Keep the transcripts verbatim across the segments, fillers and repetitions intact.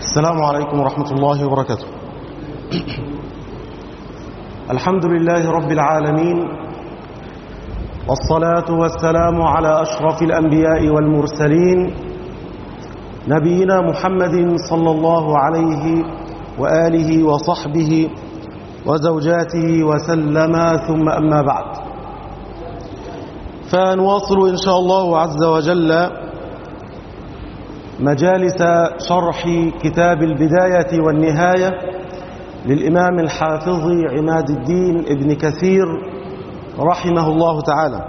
السلام عليكم ورحمة الله وبركاته. الحمد لله رب العالمين، والصلاة والسلام على أشرف الأنبياء والمرسلين نبينا محمد صلى الله عليه وآله وصحبه وزوجاته وسلم، ثم أما بعد، فنواصل إن شاء الله عز وجل مجالس شرح كتاب البداية والنهاية للإمام الحافظ عماد الدين ابن كثير رحمه الله تعالى،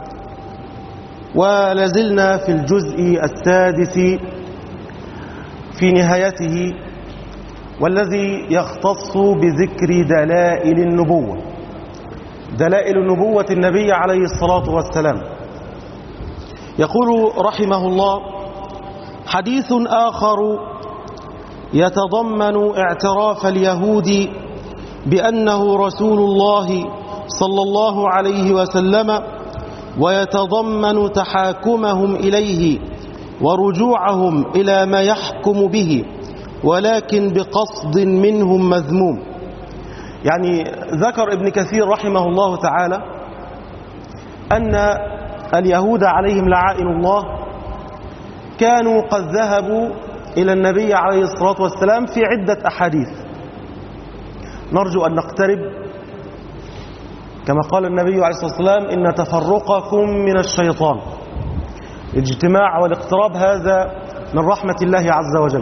ولازلنا في الجزء السادس في نهايته، والذي يختص بذكر دلائل النبوة دلائل النبوة النبي عليه الصلاة والسلام. يقول رحمه الله: حديث آخر يتضمن اعتراف اليهود بأنه رسول الله صلى الله عليه وسلم، ويتضمن تحاكمهم إليه ورجوعهم إلى ما يحكم به، ولكن بقصد منهم مذموم. يعني ذكر ابن كثير رحمه الله تعالى أن اليهود عليهم لعائن الله كانوا قد ذهبوا إلى النبي عليه الصلاة والسلام في عدة أحاديث. نرجو أن نقترب، كما قال النبي عليه الصلاة والسلام: إن تفرقكم من الشيطان. الاجتماع والاقتراب هذا من رحمة الله عز وجل.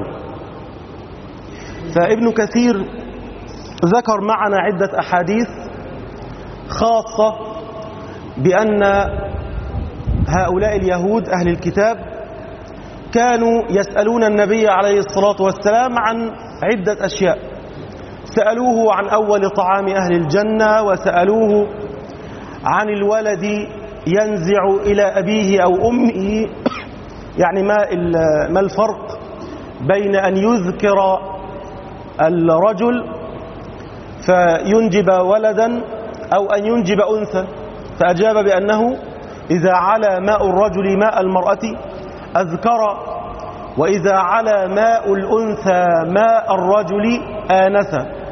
فابن كثير ذكر معنا عدة أحاديث خاصة بأن هؤلاء اليهود أهل الكتاب كانوا يسألون النبي عليه الصلاة والسلام عن عدة أشياء. سألوه عن أول طعام أهل الجنة، وسألوه عن الولد ينزع إلى أبيه أو أمه، يعني ما ما الفرق بين أن يذكر الرجل فينجب ولدا أو أن ينجب أنثى؟ فأجاب بأنه إذا على ماء الرجل ماء المرأة أذكر، وإذا على ماء الأنثى ماء الرجل آنث.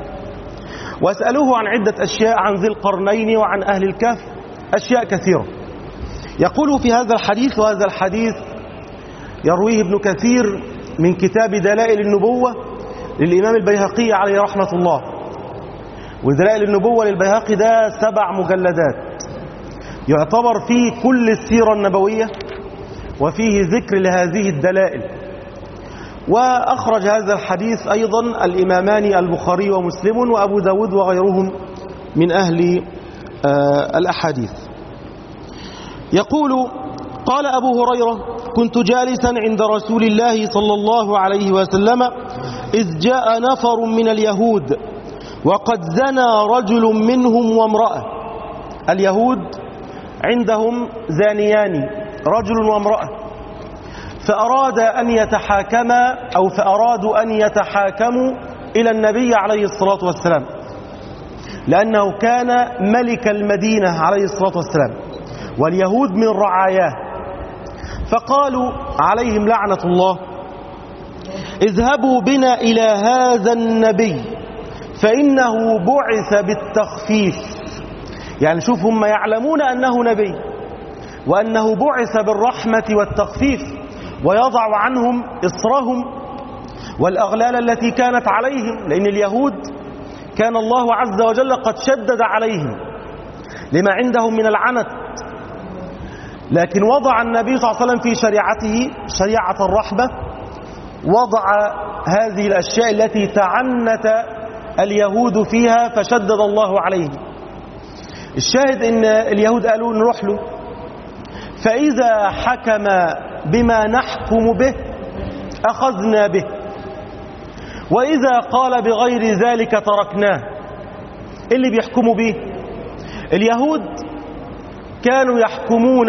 واسألوه عن عدة أشياء، عن ذي القرنين وعن أهل الكهف، أشياء كثيرة. يقول في هذا الحديث، وهذا الحديث يرويه ابن كثير من كتاب دلائل النبوة للإمام البيهقي عليه رحمة الله. ودلائل النبوة للبيهقي ده سبع مجلدات، يعتبر فيه كل السيرة النبوية وفيه ذكر لهذه الدلائل. وأخرج هذا الحديث أيضا الإمامان البخاري ومسلم وأبو داود وغيرهم من أهل آه الأحاديث. يقول: قال أبو هريرة: كنت جالسا عند رسول الله صلى الله عليه وسلم إذ جاء نفر من اليهود وقد زنى رجل منهم وامرأة. اليهود عندهم زانيان، رجل وامرأة، فأراد أن يتحاكما أو فأرادوا أن يتحاكموا إلى النبي عليه الصلاة والسلام، لأنه كان ملك المدينة عليه الصلاة والسلام، واليهود من رعاياه. فقالوا عليهم لعنة الله: اذهبوا بنا إلى هذا النبي فإنه بعث بالتخفيف. يعني شوف، هم يعلمون أنه نبي وأنه بعث بالرحمة والتخفيف، ويضع عنهم إصرهم والأغلال التي كانت عليهم، لأن اليهود كان الله عز وجل قد شدد عليهم لما عندهم من العنت. لكن وضع النبي صلى الله عليه وسلم في شريعته شريعة الرحمة، وضع هذه الأشياء التي تعنت اليهود فيها فشدد الله عليهم. الشاهد إن اليهود قالوا نروح له، فإذا حكم بما نحكم به أخذنا به، وإذا قال بغير ذلك تركناه. اللي بيحكموا به اليهود كانوا يحكمون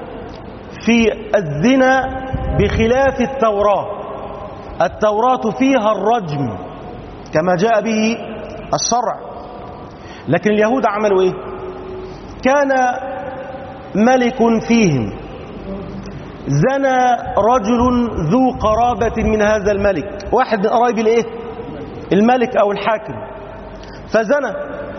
في الزنا بخلاف التوراة. التوراة فيها الرجم كما جاء به الشرع، لكن اليهود عملوا إيه؟ كان ملك فيهم زنى رجل ذو قرابة من هذا الملك، واحد من قرايب الايه الملك او الحاكم، فزنى،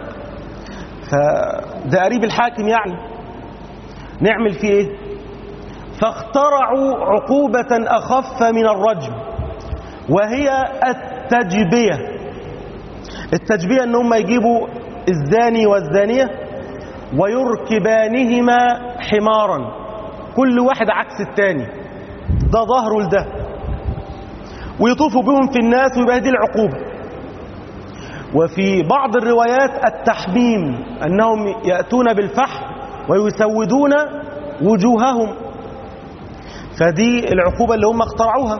فده قريب الحاكم يعني نعمل فيه ايه؟ فاخترعوا عقوبة اخف من الرجم، وهي التجبية. التجبية ان هم يجيبوا الزاني والزانية ويركبانهما حمارا، كل واحد عكس التاني، ده ظهره لده، ويطوفوا بهم في الناس، ويبقى دي العقوبة. وفي بعض الروايات التحميم، أنهم يأتون بالفحم ويسودون وجوههم، فدي العقوبة اللي هم اخترعوها.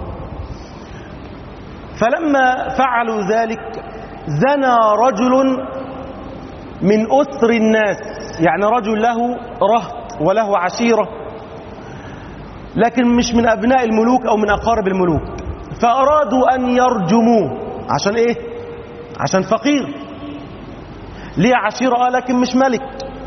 فلما فعلوا ذلك زنى رجل من أسر الناس، يعني رجل له رهط وله عشيرة، لكن مش من أبناء الملوك أو من أقارب الملوك، فأرادوا أن يرجموه. عشان إيه؟ عشان فقير، ليه عشيرة لكن مش ملك.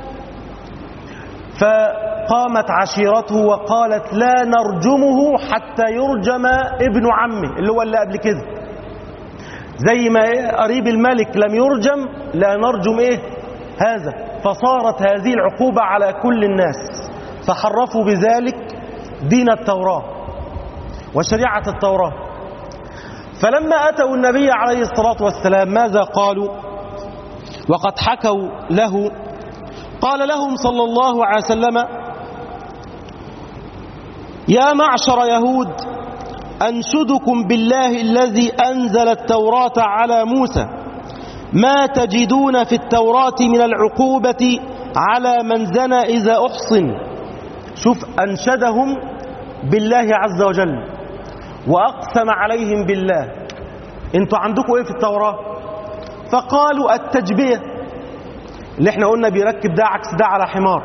فقامت عشيرته وقالت لا نرجمه حتى يرجم ابن عمه، اللي هو اللي قبل كده، زي ما قريب الملك لم يرجم لا نرجم إيه هذا. فصارت هذه العقوبة على كل الناس، فحرفوا بذلك دين التوراة وشريعة التوراة. فلما أتوا النبي عليه الصلاة والسلام ماذا قالوا وقد حكوا له؟ قال لهم صلى الله عليه وسلم: يا معشر يهود، أنشدكم بالله الذي أنزل التوراة على موسى ما تجدون في التوراة من العقوبة على من زنى إذا أحصن. شوف، أنشدهم بالله عز وجل وأقسم عليهم بالله. انتوا عندكم ايه في التوراة؟ فقالوا التجبية، اللي احنا قلنا بيركب ده عكس ده على حمار.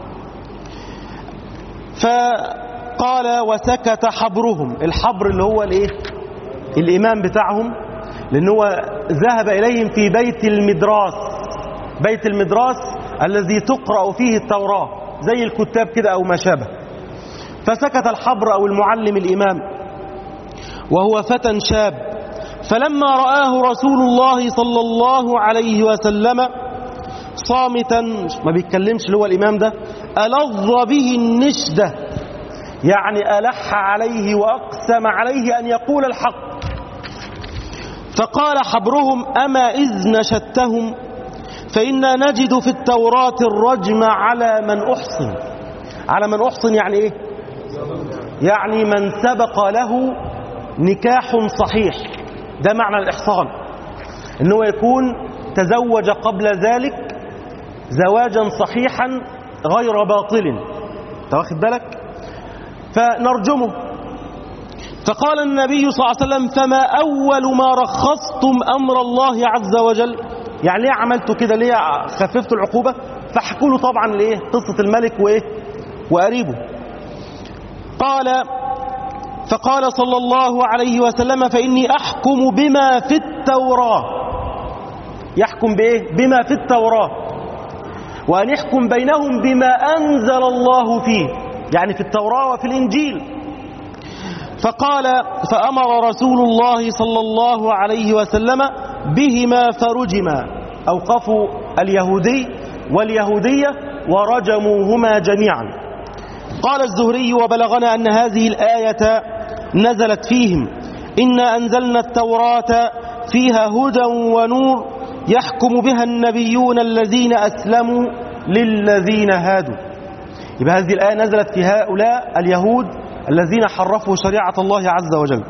فقال وسكت حبرهم، الحبر اللي هو الايه الإمام بتاعهم، لأن هو ذهب إليهم في بيت المدراس، بيت المدراس الذي تقرأ فيه التوراة، زي الكتاب كده أو ما شابه. فسكت الحبر أو المعلم الإمام وهو فتى شاب. فلما رآه رسول الله صلى الله عليه وسلم صامتا، ما بيتكلمش اللي هو الإمام ده، ألظ به النشدة، يعني ألح عليه وأقسم عليه أن يقول الحق. فقال حبرهم: أما إذ نشدتهم فإنا نجد في التوراة الرجم على من أحصن. على من أحصن يعني إيه؟ يعني من سبق له نكاح صحيح، ده معنى الإحصان، إنه يكون تزوج قبل ذلك زواجا صحيحا غير باطل، تاخد بالك؟ فنرجمه. فقال النبي صلى الله عليه وسلم: فما أول ما رخصتم أمر الله عز وجل؟ يعني ليه عملتوا كده؟ ليه خففتوا العقوبة؟ فحكوا له طبعا ليه قصة الملك وإيه وقريبه. قال فقال صلى الله عليه وسلم: فإني أحكم بما في التوراة. يحكم بإيه؟ بما في التوراة، وأن يحكم بينهم بما أنزل الله فيه، يعني في التوراة وفي الإنجيل. فقال فأمر رسول الله صلى الله عليه وسلم بهما فرجما، أوقفوا اليهودي واليهودية ورجموهما جميعا. قال الزهري: وبلغنا أن هذه الآية نزلت فيهم: إنا أنزلنا التوراة فيها هدى ونور يحكم بها النبيون الذين أسلموا للذين هادوا. يبقى هذه الآية نزلت في هؤلاء اليهود الذين حرفوا شريعة الله عز وجل.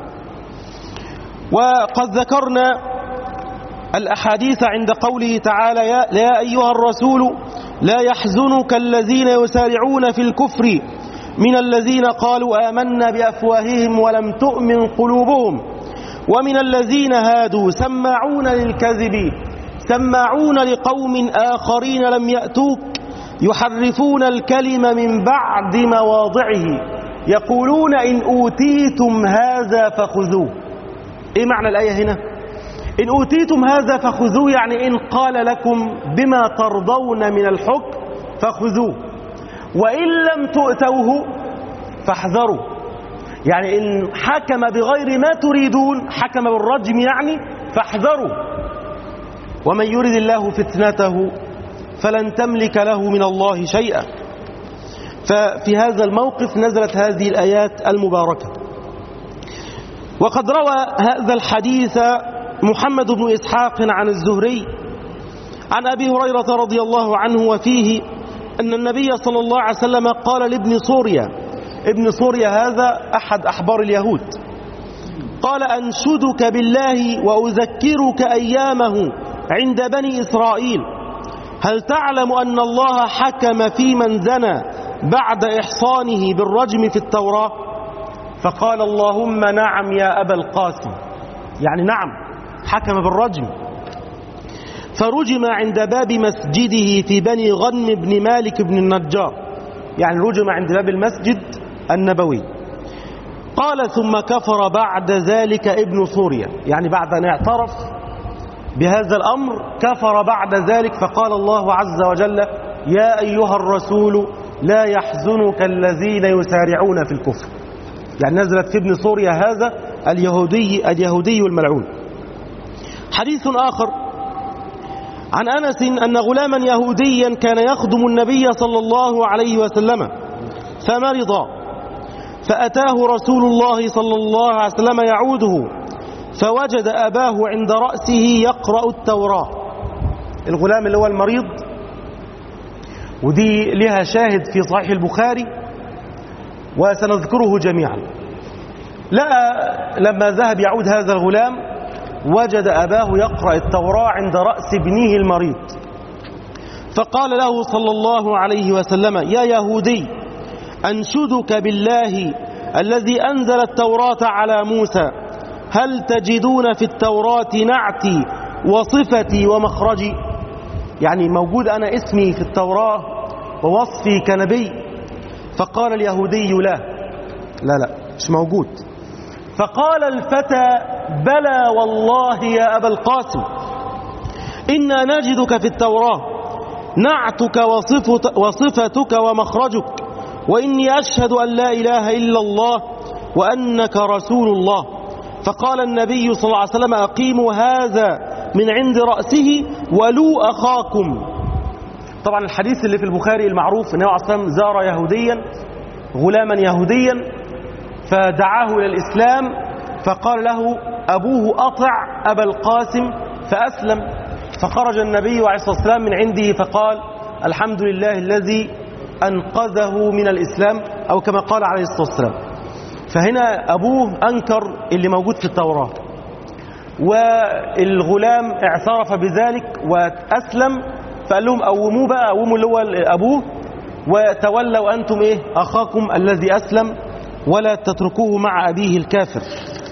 وقد ذكرنا الأحاديث عند قوله تعالى: يا أيها الرسول لا يحزنك الذين يسارعون في الكفر من الذين قالوا آمنا بأفواههم ولم تؤمن قلوبهم ومن الذين هادوا سماعون للكذب سماعون لقوم آخرين لم يأتوك يحرفون الكلم من بعد مواضعه يقولون إن أوتيتم هذا فخذوه. إيه معنى الآية هنا؟ إن أوتيتم هذا فخذوه، يعني إن قال لكم بما ترضون من الحكم فخذوه، وإن لم تؤتوه فاحذروا. يعني إن حكم بغير ما تريدون، حكم بالرجم يعني، فاحذروا. ومن يرد الله فتنته فلن تملك له من الله شيئا. ففي هذا الموقف نزلت هذه الآيات المباركة. وقد روى هذا الحديث محمد بن إسحاق عن الزهري عن أبي هريرة رضي الله عنه، وفيه أن النبي صلى الله عليه وسلم قال لابن سوريا، ابن سوريا هذا أحد أحبار اليهود، قال: أنشدك بالله وأذكرك أيامه عند بني إسرائيل، هل تعلم أن الله حكم في من زنى بعد إحصانه بالرجم في التوراة؟ فقال: اللهم نعم يا أبا القاسم، يعني نعم حكم بالرجم. فرجم عند باب مسجده في بني غنم بن مالك بن النجار، يعني رجم عند باب المسجد النبوي. قال: ثم كفر بعد ذلك ابن سوريا، يعني بعد أن اعترف بهذا الأمر كفر بعد ذلك. فقال الله عز وجل: يا أيها الرسول لا يحزنك الذين يسارعون في الكفر. يعني نزلت في ابن سوريا هذا اليهودي اليهودي الملعون. حديث آخر عن أنس أن غلاما يهوديا كان يخدم النبي صلى الله عليه وسلم فمرض، فأتاه رسول الله صلى الله عليه وسلم يعوده، فوجد أباه عند رأسه يقرأ التوراة. الغلام اللي هو المريض، ودي لها شاهد في صحيح البخاري وسنذكره جميعا. لقى لما ذهب يعود هذا الغلام وجد أباه يقرأ التوراة عند رأس ابنه المريض، فقال له صلى الله عليه وسلم: يا يهودي، أنشدك بالله الذي أنزل التوراة على موسى، هل تجدون في التوراة نعتي وصفتي ومخرجي؟ يعني موجود أنا اسمي في التوراة ووصفي كنبي؟ فقال اليهودي: لا لا لا مش موجود. فقال الفتى: بلى والله يا أبا القاسم، إنا نجدك في التوراة نعتك وصفتك ومخرجك، وإني أشهد أن لا إله إلا الله وأنك رسول الله. فقال النبي صلى الله عليه وسلم: أقيموا هذا من عند رأسه ولو أخاكم. طبعا الحديث اللي في البخاري المعروف أنه أصلا زار يهوديا، غلاما يهوديا، فدعاه إلى الإسلام، فقال له أبوه: أطع أبا القاسم، فأسلم. فخرج النبي عليه الصلاة والسلام من عنده فقال: الحمد لله الذي أنقذه من الإسلام، أو كما قال عليه الصلاة والسلام. فهنا أبوه أنكر اللي موجود في التوراة، والغلام اعترف بذلك وأسلم، فقال لهم: قوموه بقى، قوموا اللي هو أبوه، وتولوا أنتم إيه أخاكم الذي أسلم، ولا تتركوه مع أبيه الكافر.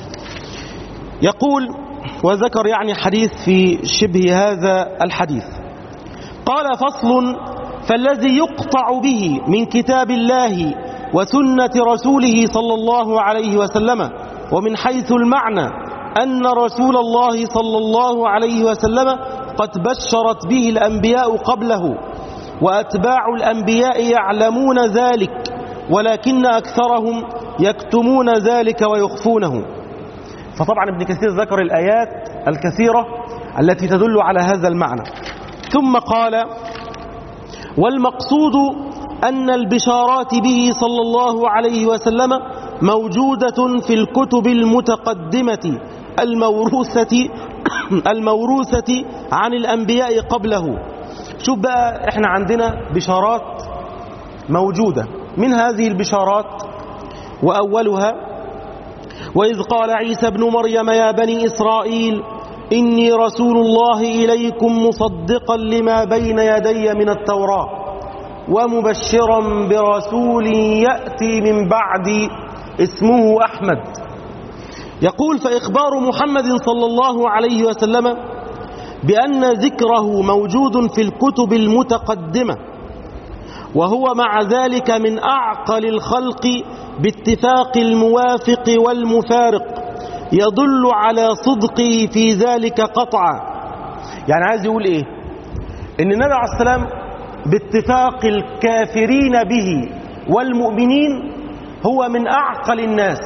يقول وذكر يعني حديث في شبه هذا الحديث. قال: فصل: فالذي يقطع به من كتاب الله وسنة رسوله صلى الله عليه وسلم، ومن حيث المعنى أن رسول الله صلى الله عليه وسلم قد بشرت به الأنبياء قبله، وأتباع الأنبياء يعلمون ذلك، ولكن أكثرهم يكتمون ذلك ويخفونه. فطبعا ابن كثير ذكر الآيات الكثيرة التي تدل على هذا المعنى، ثم قال: والمقصود أن البشارات به صلى الله عليه وسلم موجودة في الكتب المتقدمة الموروثة الموروثة عن الأنبياء قبله. شوف بقى، احنا عندنا بشارات موجودة، من هذه البشارات وأولها: وإذ قال عيسى ابن مريم يا بني إسرائيل إني رسول الله إليكم مصدقا لما بين يدي من التوراة ومبشرا برسول يأتي من بعدي اسمه أحمد. يقول: فإخبار محمد صلى الله عليه وسلم بأن ذكره موجود في الكتب المتقدمة، وهو مع ذلك من أعقل الخلق باتفاق الموافق والمفارق، يدل على صدقه في ذلك قطعا. يعني عايز يقول إيه؟ إن النبي عليه السلام باتفاق الكافرين به والمؤمنين هو من أعقل الناس.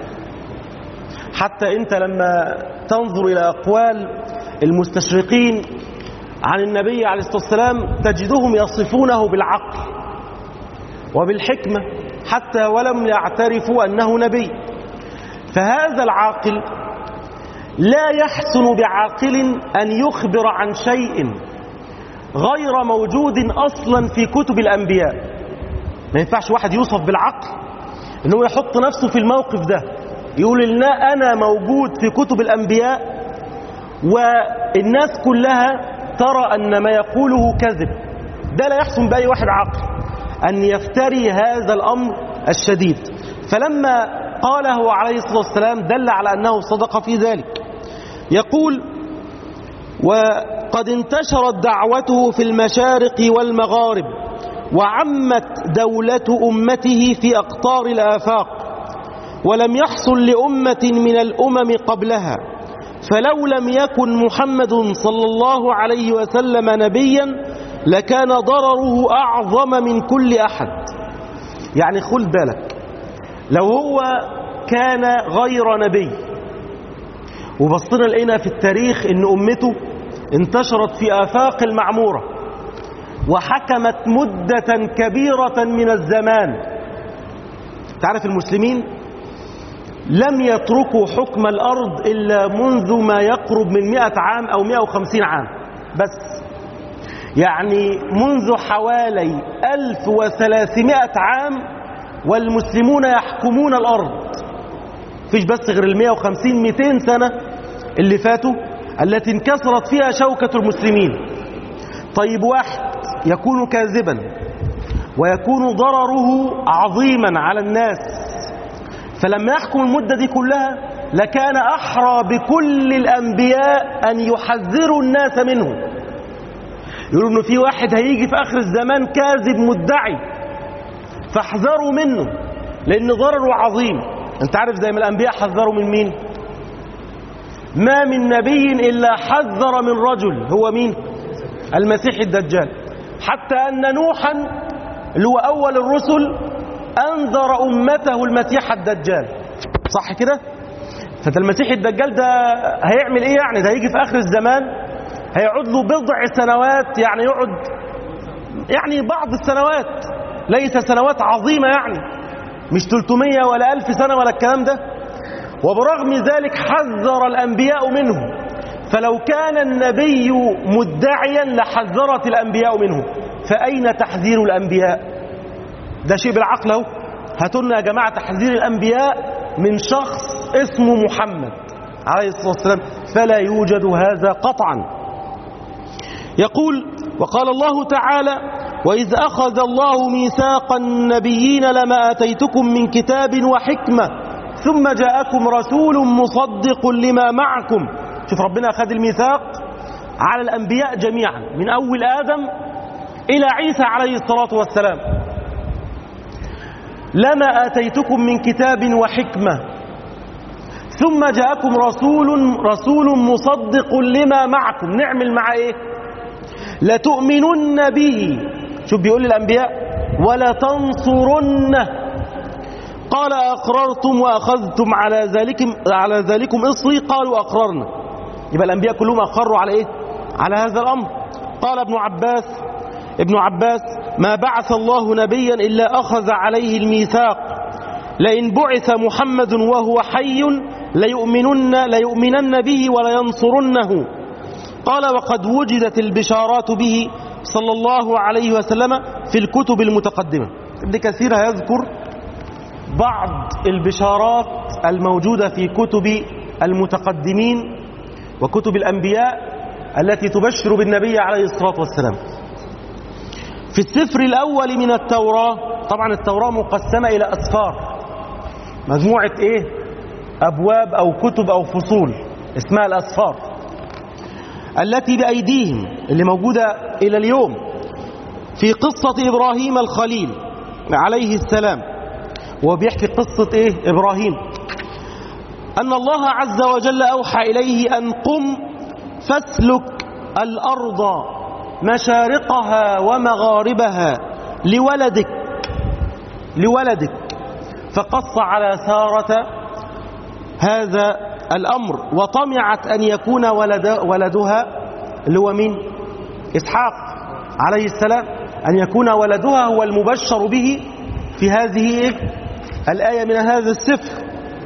حتى أنت لما تنظر إلى أقوال المستشرقين عن النبي عليه الصلاة والسلام تجدهم يصفونه بالعقل وبالحكمة حتى ولم يعترفوا أنه نبي. فهذا العاقل لا يحسن بعاقل أن يخبر عن شيء غير موجود أصلا في كتب الأنبياء. ما ينفعش واحد يوصف بالعقل أنه يحط نفسه في الموقف ده يقول لنا أنا موجود في كتب الأنبياء والناس كلها ترى أن ما يقوله كذب. ده لا يحسن بأي واحد عاقل أن يفتري هذا الأمر الشديد. فلما قاله عليه الصلاة والسلام دل على أنه صدق في ذلك. يقول: وقد انتشرت دعوته في المشارق والمغارب وعمت دولة أمته في أقطار الآفاق ولم يحصل لأمة من الأمم قبلها، فلو لم يكن محمد صلى الله عليه وسلم نبيا لكان ضرره أعظم من كل أحد. يعني خل بالك، لو هو كان غير نبي وبصنا لقينا في التاريخ ان امته انتشرت في آفاق المعمورة وحكمت مدة كبيرة من الزمان. تعرف المسلمين لم يتركوا حكم الأرض إلا منذ ما يقرب من مئة عام أو مئة وخمسين عام بس، يعني منذ حوالي ألف وثلاثمائة عام والمسلمون يحكمون الأرض. فيش بس غير المئة وخمسين مئتين سنة اللي فاتوا التي انكسرت فيها شوكة المسلمين. طيب واحد يكون كاذبا ويكون ضرره عظيما على الناس، فلما يحكم المدة دي كلها لكان أحرى بكل الأنبياء أن يحذروا الناس منه. يقولوا إنه في واحد هيجي في آخر الزمان كاذب مدعي فاحذروا منه لأن ضرره عظيم. أنت عارف زي ما الأنبياء حذروا من مين؟ ما من نبي إلا حذر من رجل، هو مين؟ المسيح الدجال. حتى أن نوحا اللي هو أول الرسل أنذر أمته المسيح الدجال، صح كده؟ فده المسيح الدجال ده هيعمل إيه يعني؟ ده هيجي في آخر الزمان هيقعد له بضع سنوات، يعني يقعد يعني بعض السنوات، ليس سنوات عظيمة يعني، مش ثلاثمائة ولا ألف سنة ولا الكلام ده. وبرغم ذلك حذر الأنبياء منه. فلو كان النبي مدعيا لحذرت الأنبياء منه، فأين تحذير الأنبياء؟ ده شيء بالعقل اهو. هاتوا لنا يا جماعة تحذير الأنبياء من شخص اسمه محمد عليه الصلاة والسلام، فلا يوجد هذا قطعا. يقول: وقال الله تعالى: وإذ أخذ الله ميثاق النبيين لما آتيتكم من كتاب وحكمة ثم جاءكم رسول مصدق لما معكم. شوف ربنا أخذ الميثاق على الأنبياء جميعا من أول آدم إلى عيسى عليه الصلاة والسلام. لما آتيتكم من كتاب وحكمة ثم جاءكم رسول رسول مصدق لما معكم. نعمل مع إيه؟ لتؤمنن به، شوف بيقول للأنبياء، ولا تنصرنه. قال: أقررتم وأخذتم على ذلكم على ذلكم إصري؟ قالوا أقررنا. يبقى الأنبياء كلهم أقروا على إيه؟ على هذا الأمر. قال ابن عباس ابن عباس: ما بعث الله نبيا إلا أخذ عليه الميثاق، لئن بعث محمد وهو حي ليؤمنن ليؤمنن به ولينصرنه. قال: وقد وجدت البشارات به صلى الله عليه وسلم في الكتب المتقدمة. ابن كثير يذكر بعض البشارات الموجودة في كتب المتقدمين وكتب الأنبياء التي تبشر بالنبي عليه الصلاة والسلام. في السفر الأول من التوراة، طبعا التوراة مقسمة إلى أسفار، مجموعة إيه؟ أبواب أو كتب أو فصول اسمها الأسفار التي بأيديهم اللي موجودة إلى اليوم. في قصة إبراهيم الخليل عليه السلام، وبيحكي قصة إيه؟ إبراهيم، أن الله عز وجل أوحى إليه أن قم فاسلك الأرض مشارقها ومغاربها لولدك لولدك فقص على سارة هذا الأمر، وطمعت أن يكون ولد ولدها اللي هو مين؟ إسحاق عليه السلام، أن يكون ولدها هو المبشر به في هذه الآية من هذا السفر.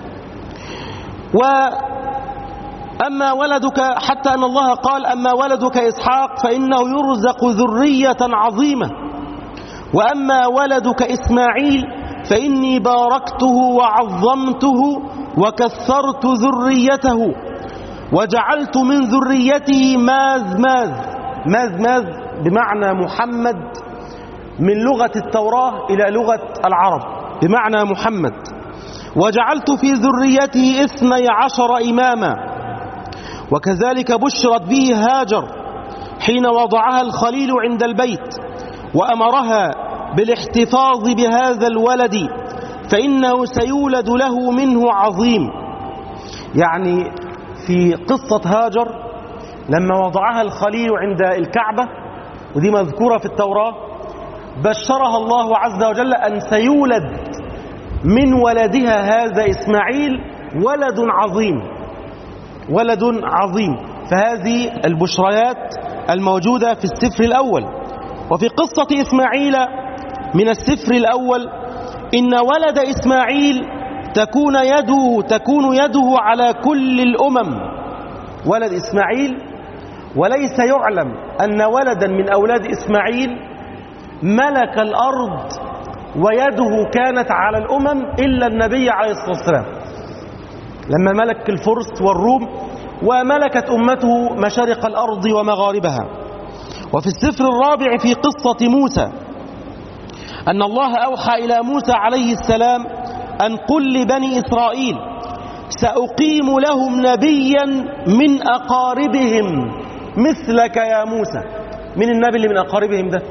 وأما ولدك، حتى أن الله قال أما ولدك إسحاق فإنه يرزق ذرية عظيمة، وأما ولدك إسماعيل فإني باركته وعظمته وكثرت ذريته وجعلت من ذريته ماذ ماذ ماذ ماذ بمعنى محمد، من لغة التوراة إلى لغة العرب بمعنى محمد. وجعلت في ذريته اثني عشر إماما. وكذلك بشرت به هاجر حين وضعها الخليل عند البيت وأمرها بالاحتفاظ بهذا الولد فإنه سيولد له منه عظيم. يعني في قصة هاجر لما وضعها الخليل عند الكعبة، ودي مذكورة في التوراة، بشرها الله عز وجل أن سيولد من ولدها هذا إسماعيل ولد عظيم، ولد عظيم. فهذه البشريات الموجودة في السفر الأول. وفي قصة إسماعيل من السفر الأول إن ولد إسماعيل تكون يده تكون يده على كل الأمم، ولد إسماعيل، وليس يعلم أن ولدا من أولاد إسماعيل ملك الأرض ويده كانت على الأمم إلا النبي عليه الصلاة والسلام، لما ملك الفرس والروم وملكت أمته مشارق الأرض ومغاربها. وفي السفر الرابع في قصة موسى أن الله أوحى إلى موسى عليه السلام أن قل لبني إسرائيل سأقيم لهم نبيا من أقاربهم مثلك يا موسى. من النبي اللي من أقاربهم ده؟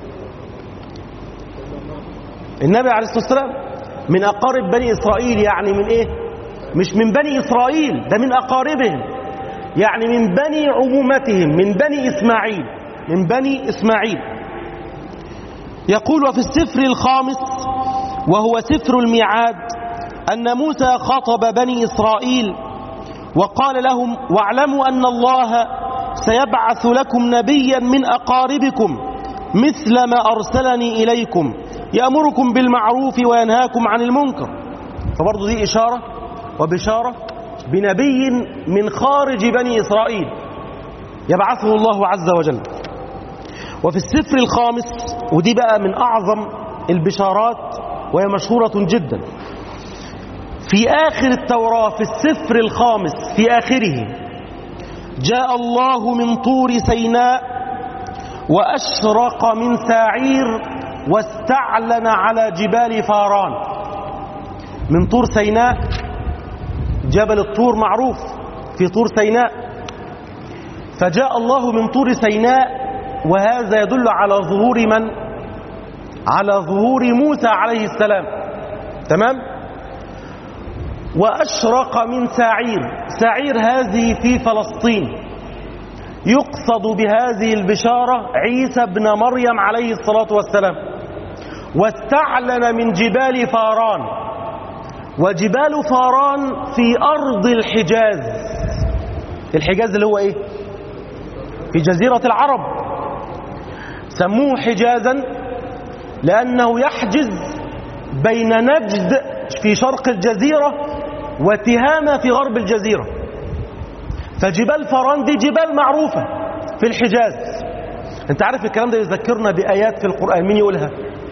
النبي عليه الصلاة والسلام من أقارب بني إسرائيل. يعني من إيه؟ مش من بني إسرائيل، ده من أقاربهم، يعني من بني عمومتهم، من بني إسماعيل، من بني إسماعيل. يقول وفي السفر الخامس وهو سفر الميعاد أن موسى خاطب بني إسرائيل وقال لهم واعلموا أن الله سيبعث لكم نبيا من أقاربكم مثل ما أرسلني إليكم يأمركم بالمعروف وينهاكم عن المنكر. فبرضو دي إشارة وبشارة بنبي من خارج بني إسرائيل يبعثه الله عز وجل. وفي السفر الخامس، ودي بقى من أعظم البشارات وهي مشهورة جدا، في آخر التوراة في السفر الخامس في آخره جاء الله من طور سيناء وأشرق من ساعير واستعلن على جبال فاران. من طور سيناء، جبل الطور معروف في طور سيناء، فجاء الله من طور سيناء، وهذا يدل على ظهور من؟ على ظهور موسى عليه السلام. تمام؟ وأشرق من ساعير. ساعير هذه في فلسطين، يقصد بهذه البشارة عيسى بن مريم عليه الصلاة والسلام. واستعلن من جبال فاران، وجبال فاران في أرض الحجاز. الحجاز اللي هو إيه؟ في جزيرة العرب، سموه حجازا لأنه يحجز بين نجد في شرق الجزيرة وتهامة في غرب الجزيرة. فجبال فاران دي جبال معروفة في الحجاز. انت عارف الكلام ده يذكرنا بآيات في القرآن. مين يقولها؟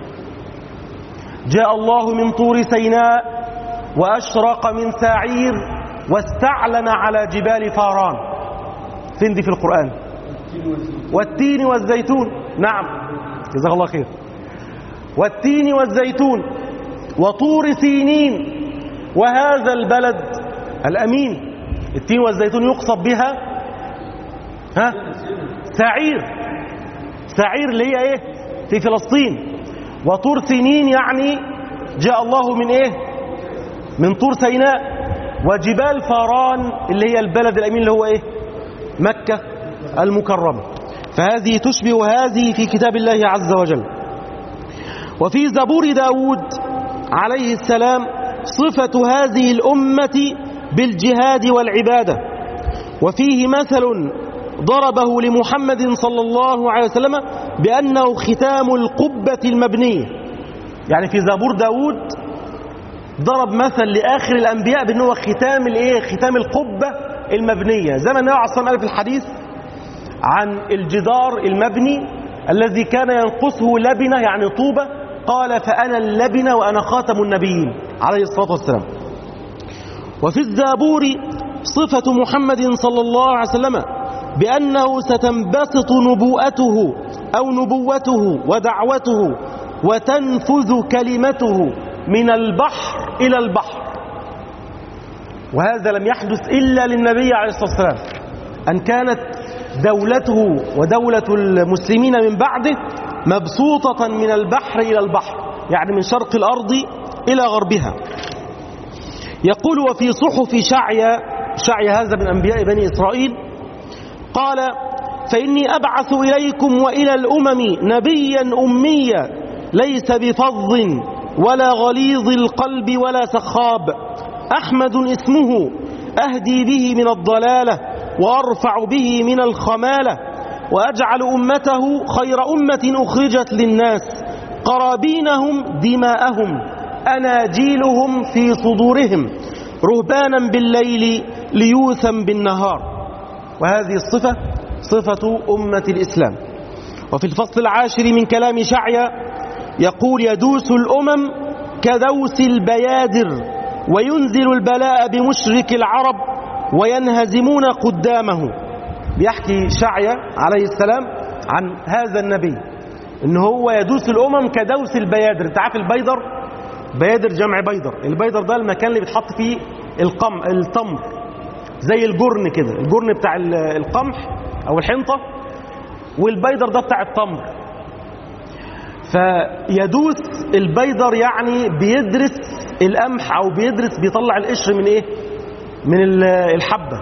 جاء الله من طور سيناء وأشرق من ساعير واستعلن على جبال فاران. فين دي في القرآن؟ والتين والزيتون. نعم، جزاك الله خير. والتين والزيتون وطور سينين وهذا البلد الأمين. التين والزيتون يقصد بها ها سعير. سعير اللي هي ايه؟ في فلسطين. وطور سينين يعني جاء الله من ايه؟ من طور سيناء. وجبال فاران اللي هي البلد الأمين اللي هو ايه؟ مكة المكرمة. فهذه تشبه هذه في كتاب الله عز وجل. وفي زبور داود عليه السلام صفة هذه الأمة بالجهاد والعبادة، وفيه مثل ضربه لمحمد صلى الله عليه وسلم بأنه ختام القبة المبنية. يعني في زبور داود ضرب مثل لآخر الأنبياء بأنه ختام الإيه؟ ختام القبة المبنية، زي ما النبي عليه الصلاة والسلام قال في الحديث عن الجدار المبني الذي كان ينقصه لبنة يعني طوبة، قال فأنا اللبنة وأنا خاتم النبيين عليه الصلاة والسلام. وفي الزبور صفة محمد صلى الله عليه وسلم بأنه ستنبسط نبوءته أو نبوته ودعوته وتنفذ كلمته من البحر إلى البحر، وهذا لم يحدث إلا للنبي عليه الصلاة والسلام، أن كانت دولته ودولة المسلمين من بعده مبسوطة من البحر إلى البحر، يعني من شرق الأرض إلى غربها. يقول وفي صحف شعيا، شعيا هذا من أنبياء بني إسرائيل، قال فإني أبعث إليكم وإلى الأمم نبيا أميا ليس بفظ ولا غليظ القلب ولا سخاب، أحمد اسمه أهدي به من الضلالة وأرفع به من الخمالة، وأجعل أمته خير أمة أخرجت للناس، قرابينهم دماءهم أناجيلهم في صدورهم، رهبانا بالليل ليوثا بالنهار. وهذه الصفة صفة أمة الإسلام. وفي الفصل العاشر من كلام شعيا يقول يدوس الأمم كدوس البيادر وينزل البلاء بمشرك العرب وينهزمون قدامه. بيحكي شعيا عليه السلام عن هذا النبي إن هو يدوس الأمم كدوس البيادر. انت عارف البيدر؟ بيادر جمع بيدر. البيدر ده المكان اللي بيتحط فيه القم التمر، زي الجرن كده، الجرن بتاع القمح أو الحنطة، والبيدر ده بتاع التمر. فيدوس البيدر يعني بيدرس القمح أو بيدرس بيطلع القشر من إيه؟ من الحبة.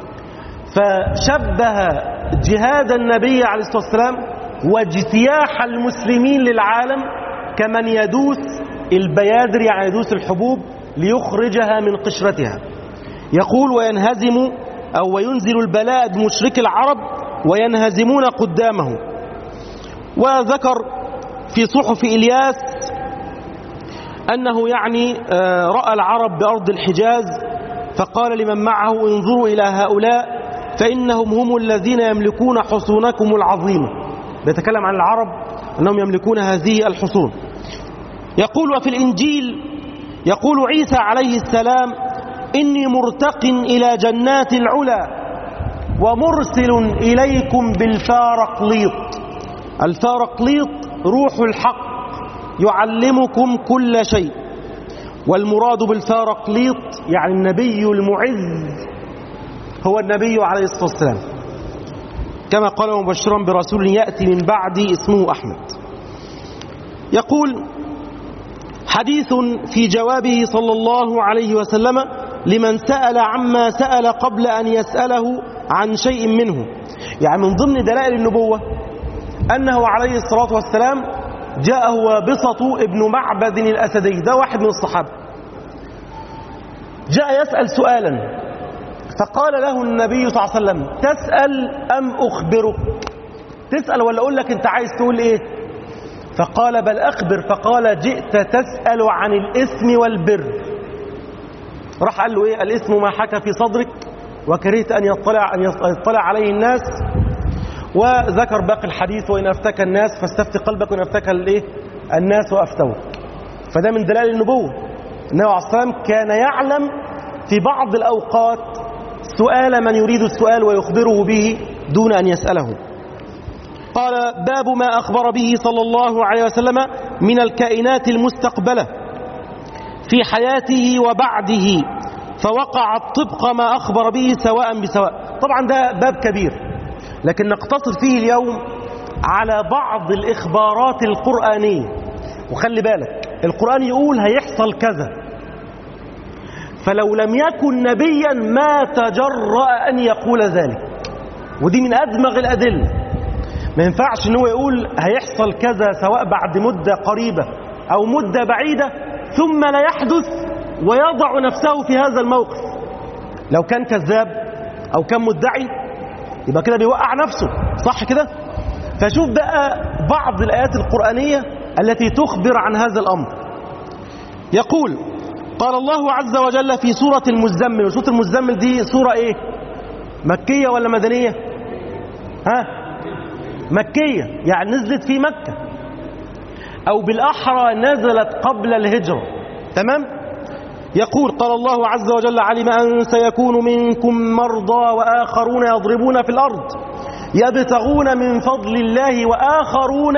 فشبه جهاد النبي عليه الصلاة والسلام واجتياح المسلمين للعالم كمن يدوس البيادر، يعني يدوس الحبوب ليخرجها من قشرتها. يقول وينهزم أو وينزل البلاء بمشرك العرب وينهزمون قدامه. وذكر في صحف إلياس أنه يعني رأى العرب بأرض الحجاز فقال لمن معه انظروا إلى هؤلاء فإنهم هم الذين يملكون حصونكم العظيمة. بيتكلم عن العرب أنهم يملكون هذه الحصون. يقول وفي الإنجيل يقول عيسى عليه السلام إني مرتق إلى جنات العلا ومرسل إليكم بالفارقليط. الفارقليط روح الحق يعلمكم كل شيء، والمراد بالفارقليط يعني النبي المعز هو النبي عليه الصلاة والسلام، كما قال مبشرا برسول يأتي من بعدي اسمه أحمد. يقول حديث في جوابه صلى الله عليه وسلم لمن سأل عما سأل قبل أن يسأله عن شيء منه. يعني من ضمن دلائل النبوة أنه عليه الصلاة والسلام جاءه وابصة ابن معبد الأسدي، ده واحد من الصحابة، جاء يسأل سؤالا فقال له النبي صلى الله عليه وسلم تسأل أم أخبرك؟ تسأل ولا أقول لك أنت عايز تقول إيه؟ فقال بل أخبر. فقال جئت تسأل عن الإثم والبر. راح قال له إيه؟ الإثم ما حكى في صدرك وكرهت أن يطلع, أن يطلع عليه الناس، وذكر باقي الحديث وإن أفتك الناس فاستفت قلبك وإن أفتك الإيه؟ الناس وأفتوك. فده من دلائل النبوة. النبي عليه الصلاة والسلام كان يعلم في بعض الأوقات سؤال من يريد السؤال ويخبره به دون أن يسأله. قال باب ما أخبر به صلى الله عليه وسلم من الكائنات المستقبلة في حياته وبعده، فوقعت طبق ما أخبر به سواء بسواء. طبعا ده باب كبير، لكن نقتصر فيه اليوم على بعض الإخبارات القرآنية. وخلي بالك القرآن يقول هيحصل كذا، فلو لم يكن نبيا ما تجرأ أن يقول ذلك، ودي من أدمغ الأدلة. ما ينفعش أنه يقول هيحصل كذا سواء بعد مدة قريبة أو مدة بعيدة ثم لا يحدث ويضع نفسه في هذا الموقف. لو كان كذاب أو كان مدعي يبقى كده بيوقع نفسه، صح كده؟ فشوف بقى بعض الآيات القرآنية التي تخبر عن هذا الأمر. يقول قال الله عز وجل في سورة المزمل، وسورة المزمل دي سورة إيه؟ مكية ولا مدنية؟ ها؟ مكية، يعني نزلت في مكة، أو بالأحرى نزلت قبل الهجرة. تمام؟ يقول قال الله عز وجل علم أن سيكون منكم مرضى وآخرون يضربون في الأرض يبتغون من فضل الله وآخرون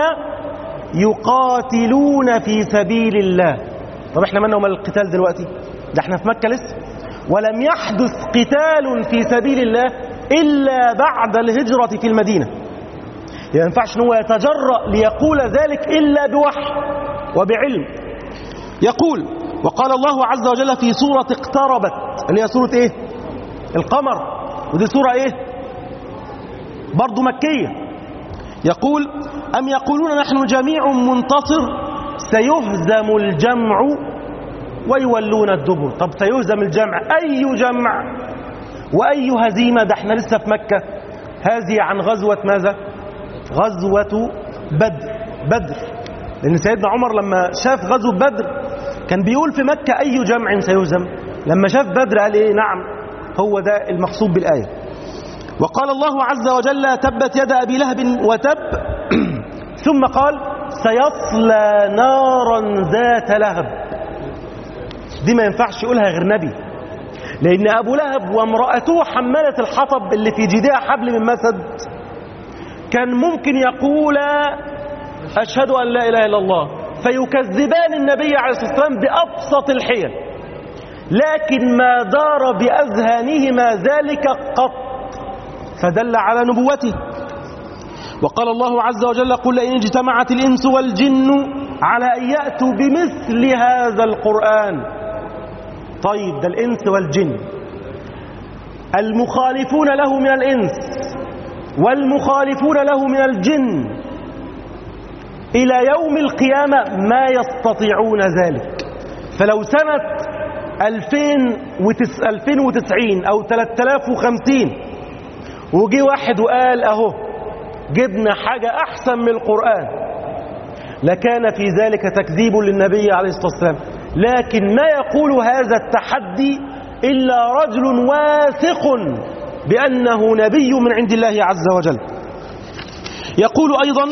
يقاتلون في سبيل الله. طب احنا مالنا ومال القتال دلوقتي؟ ده احنا في مكة لسه، ولم يحدث قتال في سبيل الله إلا بعد الهجرة في المدينة. يعني ما ينفعش ان هو يتجرأ ليقول ذلك إلا بوحي وبعلم. يقول وقال الله عز وجل في سورة اقتربت، اللي هي سورة ايه؟ القمر، ودي سورة ايه؟ برضو مكية. يقول أم يقولون نحن جميع منتصر سيهزم الجمع ويولون الدبر. طب سيهزم الجمع، أي جمع وأي هزيمة؟ ده احنا لسه في مكة. هذه عن غزوة ماذا؟ غزوة بدر. بدر لأن سيدنا عمر لما شاف غزوة بدر كان بيقول في مكة أي جمع سيهزم، لما شاف بدر قال إيه؟ نعم، هو ده المقصود بالآية. وقال الله عز وجل تبت يد أبي لهب وتب ثم قال سيصلى نارا ذات لهب. دي ما ينفعش يقولها غير نبي، لأن أبو لهب وامرأته حمالة الحطب اللي في جيدها حبل من مسد كان ممكن يقول أشهد أن لا إله إلا الله فيكذبان النبي عليه الصلاة والسلام بأبسط الحيل، لكن ما دار بأذهانهما ذلك قط، فدل على نبوته. وقال الله عز وجل قل إن اجتمعت الإنس والجن على أن يأتوا بمثل هذا القرآن. طيب ده الإنس والجن، المخالفون له من الإنس والمخالفون له من الجن إلى يوم القيامة ما يستطيعون ذلك. فلو سنة ألفين وتسعين أو ثلاثة آلاف وخمسين وجي واحد وقال أهو جبنا حاجة أحسن من القرآن، لكان في ذلك تكذيب للنبي عليه الصلاة والسلام. لكن ما يقول هذا التحدي إلا رجل واثق بأنه نبي من عند الله عز وجل. يقول أيضا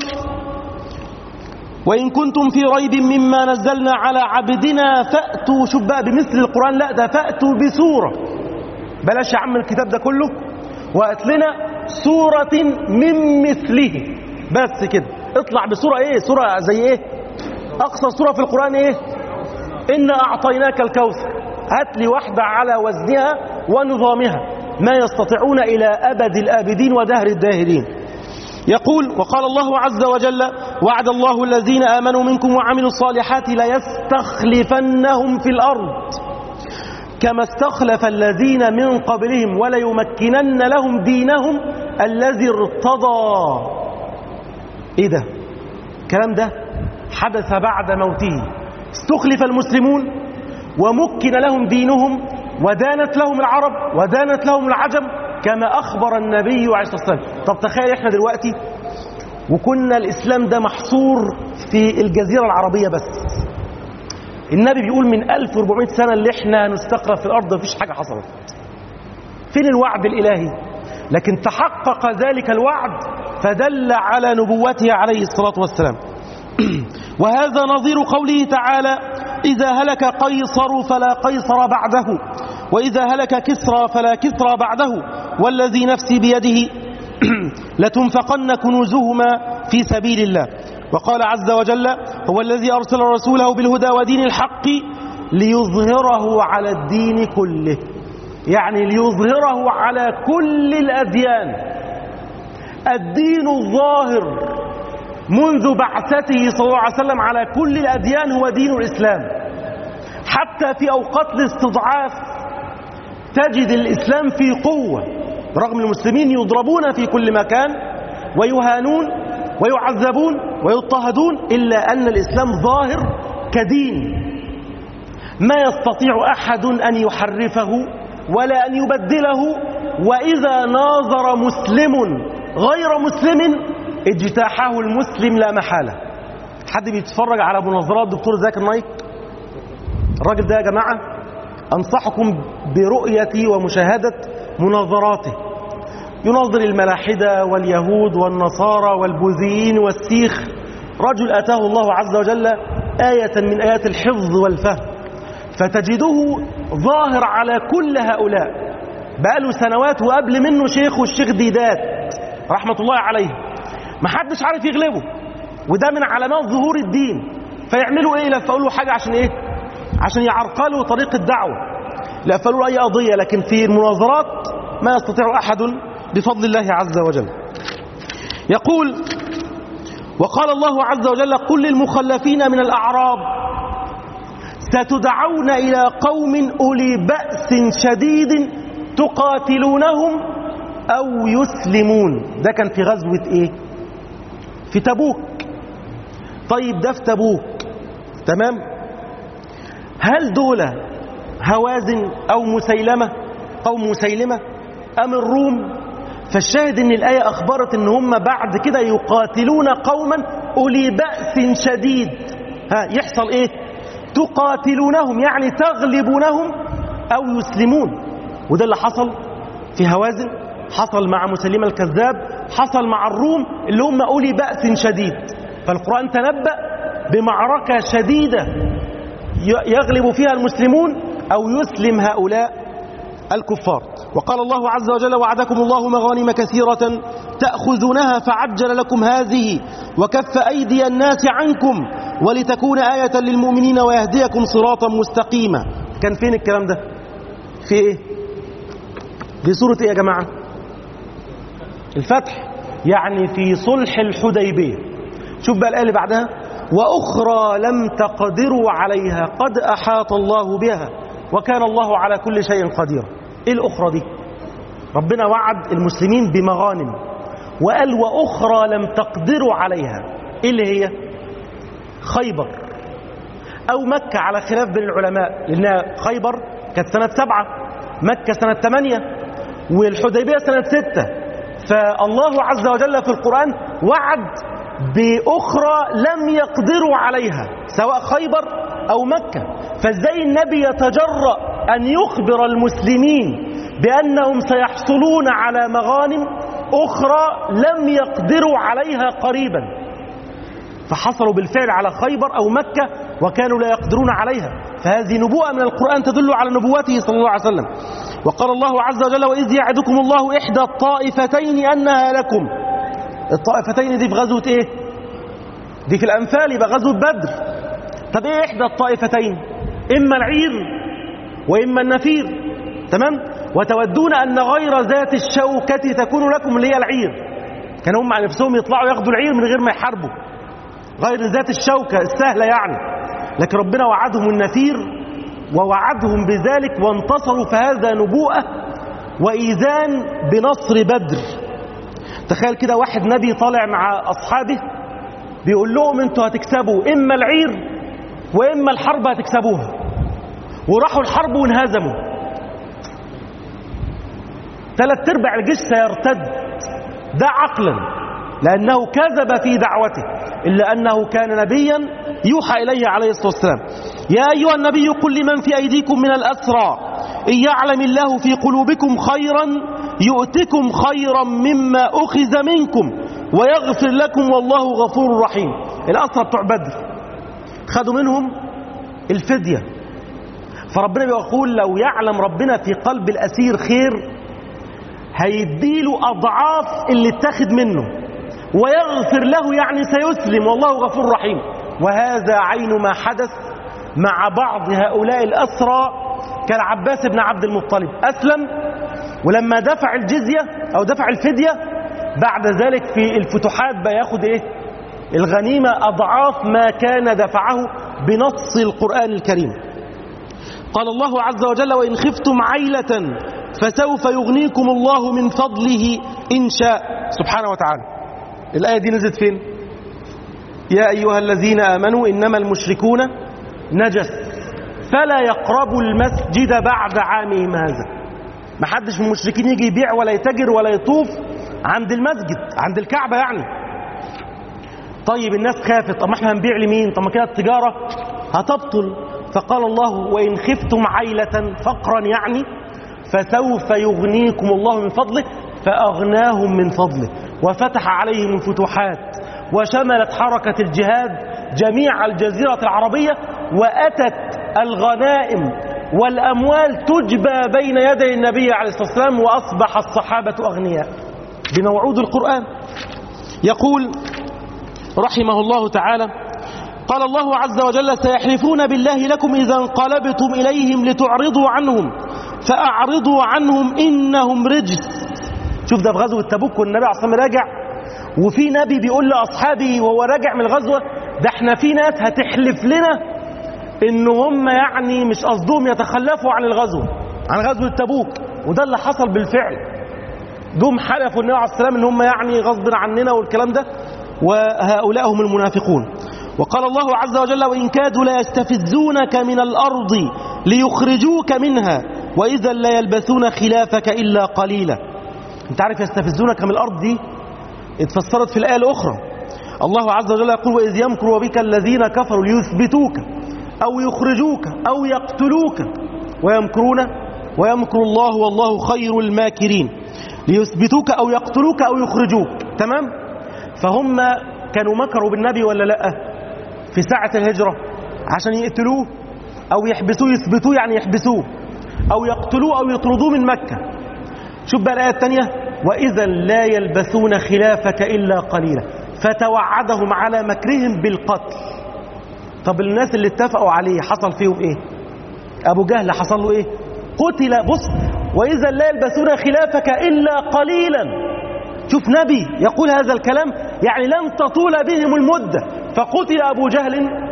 وإن كنتم في ريب مما نزلنا على عبدنا فأتوا، شوف بقى بمثل القرآن، لا ده فأتوا بسورة، بلاش يا عم الكتاب ده كله، وقت لنا سورة من مثله بس كده. اطلع بسورة ايه؟ سورة زي ايه؟ اقصر سورة في القرآن ايه؟ إنا أعطيناك الكوثر. هات لي واحدة على وزنها ونظامها، ما يستطيعون إلى أبد الآبدين ودهر الداهرين. يقول وقال الله عز وجل وعد الله الذين آمنوا منكم وعملوا الصالحات ليستخلفنهم في الأرض كما استخلف الذين من قبلهم وليمكنن لهم دينهم الذي ارتضى. ايه ده؟ الكلام ده حدث بعد موته، استخلف المسلمون ومكن لهم دينهم ودانت لهم العرب ودانت لهم العجم كما أخبر النبي عليه الصلاة والسلام. طب تخيل احنا دلوقتي وكنا الإسلام ده محصور في الجزيرة العربية بس، النبي بيقول من ألف وأربعمائة سنة اللي احنا نستقرف في الأرض مفيش حاجة حصلت. فين الوعد الإلهي؟ لكن تحقق ذلك الوعد فدل على نبوته عليه الصلاة والسلام. وهذا نظير قوله تعالى إذا هلك قيصر فلا قيصر بعده وإذا هلك كسرى فلا كسرى بعده والذي نفسي بيده لتنفقن كنوزهما في سبيل الله. وقال عز وجل هو الذي أرسل رسوله بالهدى ودين الحق ليظهره على الدين كله، يعني ليظهره على كل الأديان. الدين الظاهر منذ بعثته صلى الله عليه وسلم على كل الأديان هو دين الإسلام. حتى في أوقات الاستضعاف تجد الإسلام في قوة، رغم المسلمين يضربون في كل مكان ويهانون ويعذبون ويضطهدون، إلا أن الإسلام ظاهر كدين. ما يستطيع أحد أن يحرفه ولا أن يبدله، وإذا ناظر مسلم غير مسلم اجتاحه المسلم لا محالة. حد بيتفرج على مناظرات دكتور زاكر نايك؟ الراجل ده يا جماعة أنصحكم برؤية ومشاهدة مناظراته. يناظر الملاحدة واليهود والنصارى والبوذيين والسيخ. رجل أتاه الله عز وجل آية من آيات الحفظ والفهم، فتجده ظاهر على كل هؤلاء. بقاله سنوات وقبل منه شيخ والشيخ ديدات رحمة الله عليه، ما حدش عارف يغلبه، وده من علامات ظهور الدين. فيعملوا ايه؟ يلفقوا له حاجة عشان ايه؟ عشان يعرقلوا طريق الدعوة، يلفقوا له اي قضية. لكن في المناظرات ما يستطيع احد بفضل الله عز وجل. يقول: وقال الله عز وجل: قل للمخلفين من الأعراب ستدعون إلى قوم أولي بأس شديد تقاتلونهم أو يسلمون. ده كان في غزوة إيه؟ في تبوك. طيب ده في تبوك، تمام؟ هل دول هوازن أو مسيلمة قوم مسيلمة أم الروم؟ فالشاهد ان الآية أخبرت ان هم بعد كده يقاتلون قوما أولي بأس شديد. ها يحصل ايه؟ تقاتلونهم يعني تغلبونهم أو يسلمون. وده اللي حصل في هوازن، حصل مع مسيلمة الكذاب، حصل مع الروم اللي هم أولي بأس شديد. فالقرآن تنبأ بمعركة شديدة يغلب فيها المسلمون أو يسلم هؤلاء الكفار. وقال الله عز وجل: وعدكم الله مغانم كثيرة تأخذونها فعجل لكم هذه وكف أيدي الناس عنكم ولتكون آية للمؤمنين ويهديكم صراطا مستقيما. كان فين الكلام ده؟ في ايه؟ في سورة ايه يا جماعة؟ الفتح، يعني في صلح الحديبية. شوف بقى الآية اللي بعدها: وأخرى لم تقدروا عليها قد أحاط الله بها وكان الله على كل شيء قدير. ايه الأخرى دي؟ ربنا وعد المسلمين بمغانم وقال: وأخرى لم تقدروا عليها. ايه اللي هي؟ خيبر أو مكة، على خلاف بين العلماء، لأن خيبر كانت سنة سبعة، مكة سنة ثمانية، والحديبية سنة ستة. فالله عز وجل في القرآن وعد بأخرى لم يقدروا عليها، سواء خيبر أو مكة. فازاي النبي يتجرأ أن يخبر المسلمين بأنهم سيحصلون على مغانم أخرى لم يقدروا عليها قريبا؟ فحصلوا بالفعل على خيبر أو مكة وكانوا لا يقدرون عليها. فهذه نبوءة من القرآن تدل على نبوته صلى الله عليه وسلم. وقال الله عز وجل: وإذ يعدكم الله إحدى الطائفتين أنها لكم. الطائفتين دي في غزوة إيه؟ دي في الأنفال، يبقى غزوة بدر. طب إيه إحدى الطائفتين؟ إما العير وإما النفير، تمام؟ وتودون أن غير ذات الشوكة تكون لكم، اللي هي العير. كانوا هم على نفسهم يطلعوا ياخدوا العير من غير ما يحاربوا، غير ذات الشوكة السهلة يعني. لكن ربنا وعدهم النفير ووعدهم بذلك وانتصروا. فهذا نبوءة وإيذان بنصر بدر. تخيل كده واحد نبي طالع مع أصحابه بيقول لهم: انتوا هتكسبوا إما العير وإما الحرب هتكسبوها. وراحوا الحرب وانهزموا. ثلاث ارباع الجيش سيرتد. ده عقلا، لأنه كذب في دعوته، إلا أنه كان نبيا يوحى إليه عليه الصلاة والسلام. يا أيها النبي قل لمن في أيديكم من الأسرى إن يعلم الله في قلوبكم خيرا يؤتكم خيرا مما أخذ منكم ويغفر لكم والله غفور رحيم. الأسرى بتوع بدر خدوا منهم الفدية. فربنا بيقول: لو يعلم ربنا في قلب الأسير خير هيديله أضعاف اللي اتخذ منه ويغفر له، يعني سيسلم والله غفور رحيم. وهذا عين ما حدث مع بعض هؤلاء الأسرى كالعباس بن عبد المطلب. أسلم، ولما دفع الجزية أو دفع الفدية بعد ذلك في الفتوحات بياخد إيه؟ الغنيمة أضعاف ما كان دفعه بنص القرآن الكريم. قال الله عز وجل: وإن خفتم عيلة فسوف يغنيكم الله من فضله إن شاء. سبحانه وتعالى. الآية دي نزلت فين؟ يا أيها الذين آمنوا إنما المشركون نجس فلا يقربوا المسجد بعد عامهم هذا. ما حدش من المشركين يجي يبيع ولا يتاجر ولا يطوف عند المسجد، عند الكعبة يعني. طيب الناس خافت، طب ما احنا هنبيع لمين؟ طب ما كده التجارة هتبطل. فقال الله وإن خفتم عيلة فقرا يعني فسوف يغنيكم الله من فضله، فأغناهم من فضله وفتح عليهم الفتوحات وشملت حركة الجهاد جميع الجزيرة العربية، وأتت الغنائم والأموال تجبى بين يدي النبي عليه الصلاة والسلام، وأصبح الصحابة أغنياء بموعود القرآن. يقول رحمه الله تعالى قال الله عز وجل سيحلفون بالله لكم إذا انقلبتم إليهم لتعرضوا عنهم فأعرضوا عنهم إنهم رجس. شوف ده في غزوة تبوك والنبي عليه الصلاة والسلام راجع، وفي نبي بيقول لأصحابه وهو راجع من الغزوة ده احنا في ناس هتحلف لنا إن هم يعني مش قصدهم يتخلفوا عن الغزوة، عن غزوة تبوك، وده اللي حصل بالفعل. جم حلفوا النبي عليه الصلاة والسلام إن هم يعني غصب عننا والكلام ده، وهؤلاء هم المنافقون. وقال الله عز وجل وإن كادوا لا يستفزونك من الأرض ليخرجوك منها وإذا لا يلبثون خلافك إلا قليلا. انت عارف يستفزونك من الأرض دي اتفسرت في الآية الأخرى. الله عز وجل يقول وإذ يمكر بك الذين كفروا ليثبتوك أو يخرجوك أو يقتلوك ويمكرون ويمكر الله والله خير الماكرين. ليثبتوك أو يقتلوك أو يخرجوك، تمام؟ فهم كانوا مكروا بالنبي ولا لأ في ساعة الهجرة عشان يقتلوه أو يحبسوه، يثبتوه يعني يحبسوه، أو يقتلوه أو يطردوه من مكة. شوف بقى الآية الثانية وإذا لا يلبثون خلافك إلا قليلا، فتوعدهم على مكرهم بالقتل. طب الناس اللي اتفقوا عليه حصل فيهم إيه؟ أبو جهل حصل له إيه؟ قتل. بص وإذا لا يلبثون خلافك إلا قليلا. شوف نبي يقول هذا الكلام يعني لم تطول بهم المدة، فقتل أبو جهل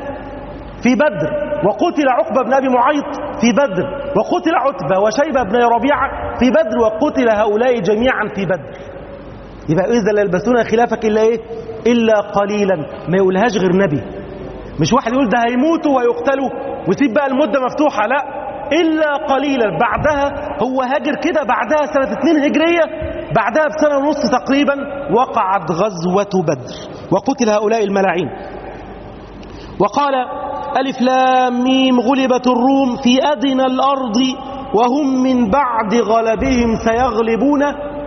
في بدر، وقتل عقبة بن أبي معيط في بدر، وقتل عتبة وشيبة بن ربيعة في بدر، وقتل هؤلاء جميعا في بدر. يبقى إذا لا يلبثون خلافك إلا إيه؟ إلا قليلا. ما يقولهاش غير نبي، مش واحد يقول ده هيموتوا ويقتلوا ويسيب بقى المدة مفتوحة، لا، إلا قليلا. بعدها هو هاجر كده بعدها سنة اتنين هجرية، بعدها بسنة ونص تقريبا وقعت غزوة بدر وقتل هؤلاء الملاعين. وقال ألف لام ميم غلبت الروم في أدنى الأرض وهم من بعد غلبهم سيغلبون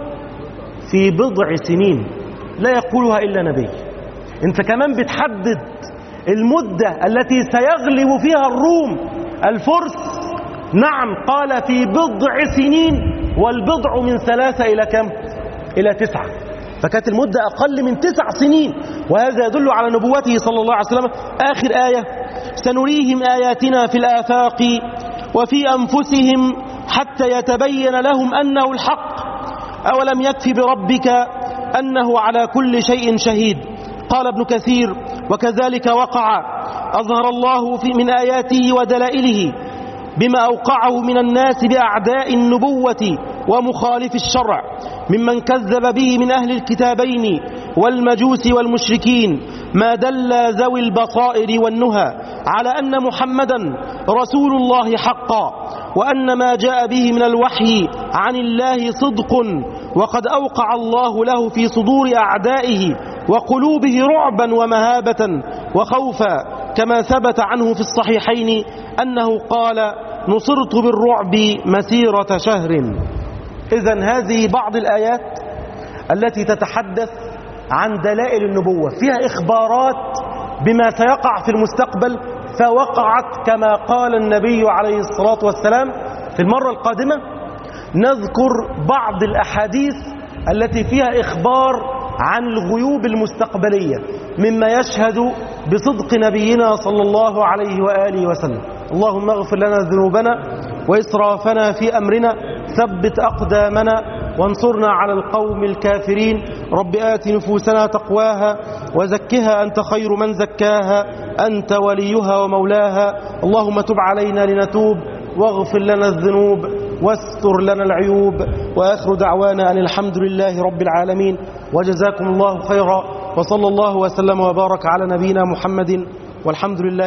في بضع سنين. لا يقولها إلا نبي. انت كمان بتحدد المدة التي سيغلب فيها الروم الفرس. نعم قال في بضع سنين، والبضع من ثلاثة إلى كم؟ إلى تسعة، فكانت المدة أقل من تسع سنين، وهذا يدل على نبوته صلى الله عليه وسلم. آخر آية سنريهم آياتنا في الآفاق وفي أنفسهم حتى يتبين لهم أنه الحق أولم يكف بربك أنه على كل شيء شهيد. قال ابن كثير وكذلك وقع أظهر الله في من آياته ودلائله بما أوقعه من الناس بأعداء النبوة ومخالف الشرع ممن كذب به من أهل الكتابين والمجوس والمشركين، ما دل ذوي البصائر والنهى على أن محمدا رسول الله حقا، وأن ما جاء به من الوحي عن الله صدق، وقد أوقع الله له في صدور أعدائه وقلوبه رعبا ومهابة وخوفا، كما ثبت عنه في الصحيحين أنه قال نصرت بالرعب مسيرة شهر. إذن هذه بعض الآيات التي تتحدث عن دلائل النبوة، فيها إخبارات بما سيقع في المستقبل، فوقعت كما قال النبي عليه الصلاة والسلام. في المرة القادمة نذكر بعض الأحاديث التي فيها إخبار عن الغيوب المستقبلية مما يشهد بصدق نبينا صلى الله عليه وآله وسلم. اللهم اغفر لنا ذنوبنا وإسرافنا في أمرنا، ثبت أقدامنا وانصرنا على القوم الكافرين. رب آت نفوسنا تقواها وزكها أنت خير من زكاها، أنت وليها ومولاها. اللهم تب علينا لنتوب، واغفر لنا الذنوب، واستر لنا العيوب. وآخر دعوانا أن الحمد لله رب العالمين، وجزاكم الله خيرا، وصلى الله وسلم وبارك على نبينا محمد، والحمد لله.